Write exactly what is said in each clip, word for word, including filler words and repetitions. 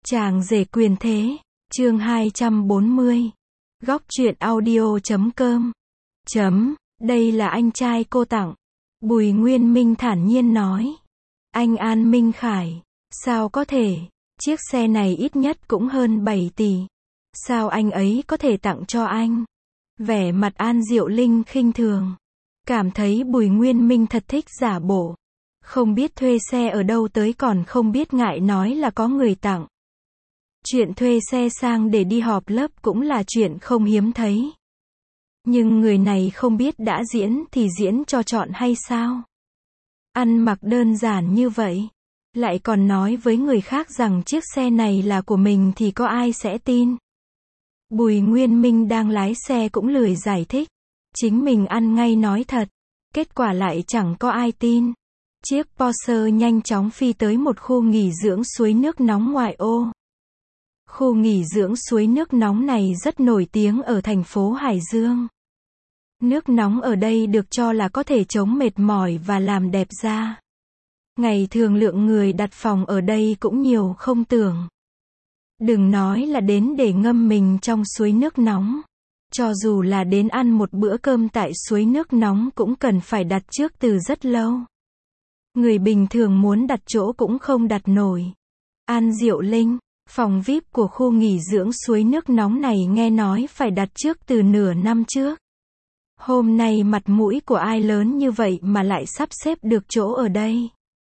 Chàng rể quyền thế, chương hai trăm bốn mươi. Góc truyện audio chấm com. Chấm, đây là anh trai cô tặng. Bùi Nguyên Minh thản nhiên nói. Anh An Minh Khải, sao có thể, chiếc xe này ít nhất cũng hơn bảy tỷ. Sao anh ấy có thể tặng cho anh? Vẻ mặt An Diệu Linh khinh thường. Cảm thấy Bùi Nguyên Minh thật thích giả bộ. Không biết thuê xe ở đâu tới còn không biết ngại nói là có người tặng. Chuyện thuê xe sang để đi họp lớp cũng là chuyện không hiếm thấy. Nhưng người này không biết đã diễn thì diễn cho chọn hay sao? Ăn mặc đơn giản như vậy, lại còn nói với người khác rằng chiếc xe này là của mình thì có ai sẽ tin? Bùi Nguyên Minh đang lái xe cũng lười giải thích. Chính mình ăn ngay nói thật. Kết quả lại chẳng có ai tin. Chiếc Porsche nhanh chóng phi tới một khu nghỉ dưỡng suối nước nóng ngoại ô. Khu nghỉ dưỡng suối nước nóng này rất nổi tiếng ở thành phố Hải Dương. Nước nóng ở đây được cho là có thể chống mệt mỏi và làm đẹp da. Ngày thường lượng người đặt phòng ở đây cũng nhiều không tưởng. Đừng nói là đến để ngâm mình trong suối nước nóng. Cho dù là đến ăn một bữa cơm tại suối nước nóng cũng cần phải đặt trước từ rất lâu. Người bình thường muốn đặt chỗ cũng không đặt nổi. An Diệu Linh, phòng vi ai pi của khu nghỉ dưỡng suối nước nóng này nghe nói phải đặt trước từ nửa năm trước. Hôm nay mặt mũi của ai lớn như vậy mà lại sắp xếp được chỗ ở đây?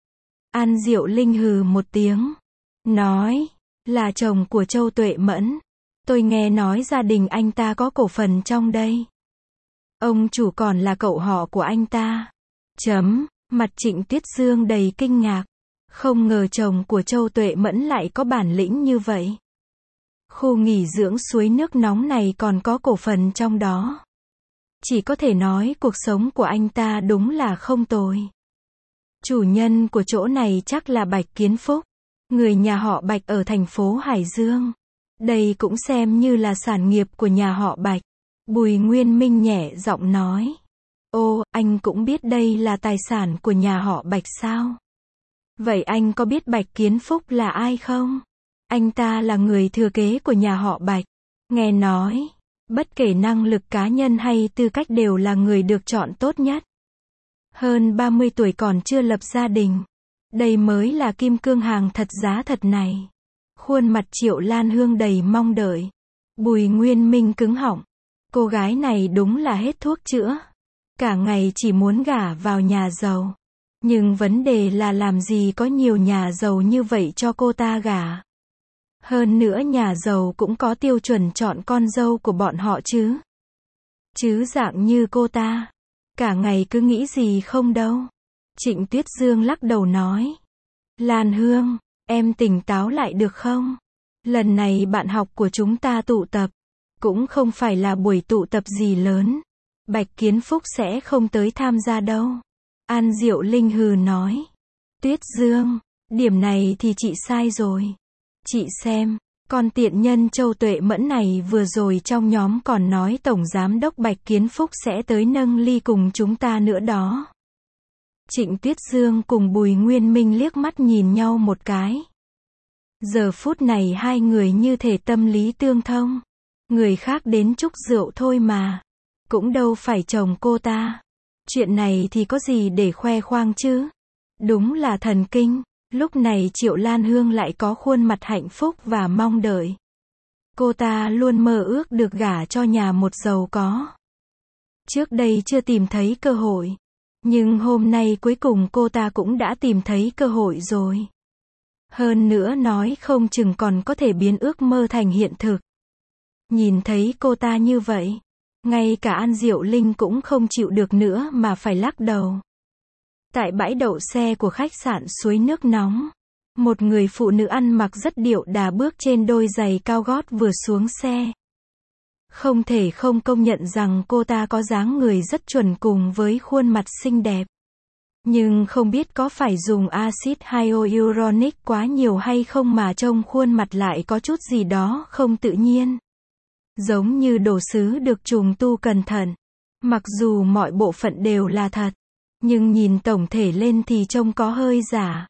An Diệu Linh hừ một tiếng. Nói, là chồng của Châu Tuệ Mẫn. Tôi nghe nói gia đình anh ta có cổ phần trong đây. Ông chủ còn là cậu họ của anh ta. Chấm, mặt Trịnh Tuyết Dương đầy kinh ngạc. Không ngờ chồng của Châu Tuệ Mẫn lại có bản lĩnh như vậy. Khu nghỉ dưỡng suối nước nóng này còn có cổ phần trong đó. Chỉ có thể nói cuộc sống của anh ta đúng là không tồi. Chủ nhân của chỗ này chắc là Bạch Kiến Phúc, người nhà họ Bạch ở thành phố Hải Dương. Đây cũng xem như là sản nghiệp của nhà họ Bạch. Bùi Nguyên Minh nhẹ giọng nói. Ô, anh cũng biết đây là tài sản của nhà họ Bạch sao? Vậy anh có biết Bạch Kiến Phúc là ai không? Anh ta là người thừa kế của nhà họ Bạch. Nghe nói, bất kể năng lực cá nhân hay tư cách đều là người được chọn tốt nhất. Hơn ba mươi tuổi còn chưa lập gia đình. Đây mới là kim cương hàng thật giá thật này. Khuôn mặt Triệu Lan Hương đầy mong đợi. Bùi Nguyên Minh cứng họng. Cô gái này đúng là hết thuốc chữa. Cả ngày chỉ muốn gả vào nhà giàu. Nhưng vấn đề là làm gì có nhiều nhà giàu như vậy cho cô ta gả. Hơn nữa nhà giàu cũng có tiêu chuẩn chọn con dâu của bọn họ chứ. Chứ dạng như cô ta, cả ngày cứ nghĩ gì không đâu. Trịnh Tuyết Dương lắc đầu nói. Lan Hương, em tỉnh táo lại được không? Lần này bạn học của chúng ta tụ tập. Cũng không phải là buổi tụ tập gì lớn. Bạch Kiến Phúc sẽ không tới tham gia đâu. An Diệu Linh hừ nói. Tuyết Dương, điểm này thì chị sai rồi. Chị xem, con tiện nhân Châu Tuệ Mẫn này vừa rồi trong nhóm còn nói Tổng Giám đốc Bạch Kiến Phúc sẽ tới nâng ly cùng chúng ta nữa đó. Trịnh Tuyết Dương cùng Bùi Nguyên Minh liếc mắt nhìn nhau một cái. Giờ phút này hai người như thể tâm lý tương thông. Người khác đến chúc rượu thôi mà. Cũng đâu phải chồng cô ta. Chuyện này thì có gì để khoe khoang chứ? Đúng là thần kinh. Lúc này Triệu Lan Hương lại có khuôn mặt hạnh phúc và mong đợi. Cô ta luôn mơ ước được gả cho nhà một giàu có. Trước đây chưa tìm thấy cơ hội. Nhưng hôm nay cuối cùng cô ta cũng đã tìm thấy cơ hội rồi. Hơn nữa nói không chừng còn có thể biến ước mơ thành hiện thực. Nhìn thấy cô ta như vậy, ngay cả An Diệu Linh cũng không chịu được nữa mà phải lắc đầu. Tại bãi đậu xe của khách sạn suối nước nóng, một người phụ nữ ăn mặc rất điệu đà bước trên đôi giày cao gót vừa xuống xe. Không thể không công nhận rằng cô ta có dáng người rất chuẩn cùng với khuôn mặt xinh đẹp. Nhưng không biết có phải dùng axit hyaluronic quá nhiều hay không mà trông khuôn mặt lại có chút gì đó không tự nhiên. Giống như đồ sứ được trùng tu cẩn thận. Mặc dù mọi bộ phận đều là thật, nhưng nhìn tổng thể lên thì trông có hơi giả.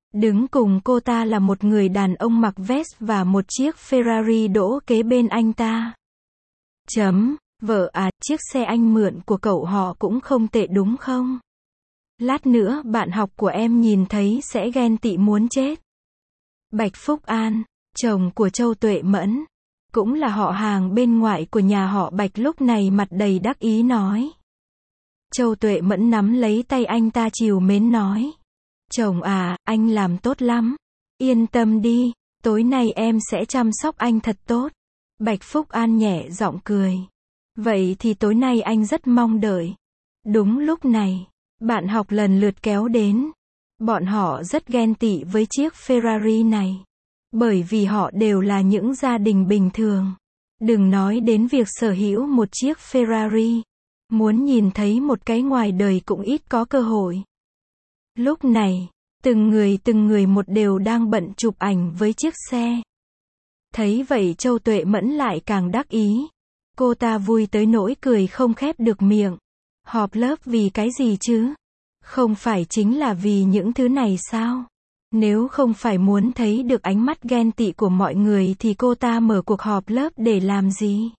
Đứng cùng cô ta là một người đàn ông mặc vest và một chiếc Ferrari đỗ kế bên anh ta. Chấm, vợ à, chiếc xe anh mượn của cậu họ cũng không tệ đúng không? Lát nữa bạn học của em nhìn thấy sẽ ghen tị muốn chết. Bạch Phúc An, chồng của Châu Tuệ Mẫn, cũng là họ hàng bên ngoại của nhà họ Bạch lúc này mặt đầy đắc ý nói. Châu Tuệ Mẫn nắm lấy tay anh ta trìu mến nói. Chồng à, anh làm tốt lắm. Yên tâm đi, tối nay em sẽ chăm sóc anh thật tốt. Bạch Phúc An nhẹ giọng cười. Vậy thì tối nay anh rất mong đợi. Đúng lúc này, bạn học lần lượt kéo đến. Bọn họ rất ghen tị với chiếc Ferrari này. Bởi vì họ đều là những gia đình bình thường. Đừng nói đến việc sở hữu một chiếc Ferrari. Muốn nhìn thấy một cái ngoài đời cũng ít có cơ hội. Lúc này, từng người từng người một đều đang bận chụp ảnh với chiếc xe. Thấy vậy Châu Tuệ Mẫn lại càng đắc ý. Cô ta vui tới nỗi cười không khép được miệng. Họp lớp vì cái gì chứ? Không phải chính là vì những thứ này sao? Nếu không phải muốn thấy được ánh mắt ghen tị của mọi người thì cô ta mở cuộc họp lớp để làm gì?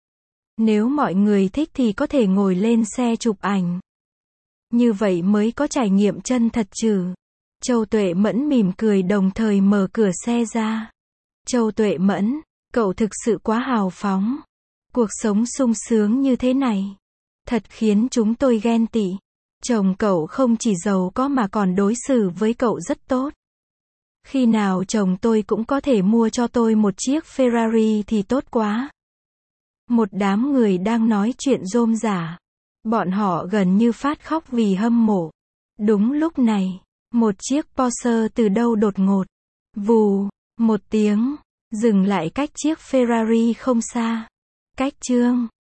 Nếu mọi người thích thì có thể ngồi lên xe chụp ảnh. Như vậy mới có trải nghiệm chân thật chứ. Châu Tuệ Mẫn mỉm cười đồng thời mở cửa xe ra. Châu Tuệ Mẫn, cậu thực sự quá hào phóng. Cuộc sống sung sướng như thế này. Thật khiến chúng tôi ghen tị. Chồng cậu không chỉ giàu có mà còn đối xử với cậu rất tốt. Khi nào chồng tôi cũng có thể mua cho tôi một chiếc Ferrari thì tốt quá. Một đám người đang nói chuyện rôm rả. Bọn họ gần như phát khóc vì hâm mộ. Đúng lúc này, một chiếc Porsche từ đâu đột ngột. Vù, một tiếng, dừng lại cách chiếc Ferrari không xa. Cách chương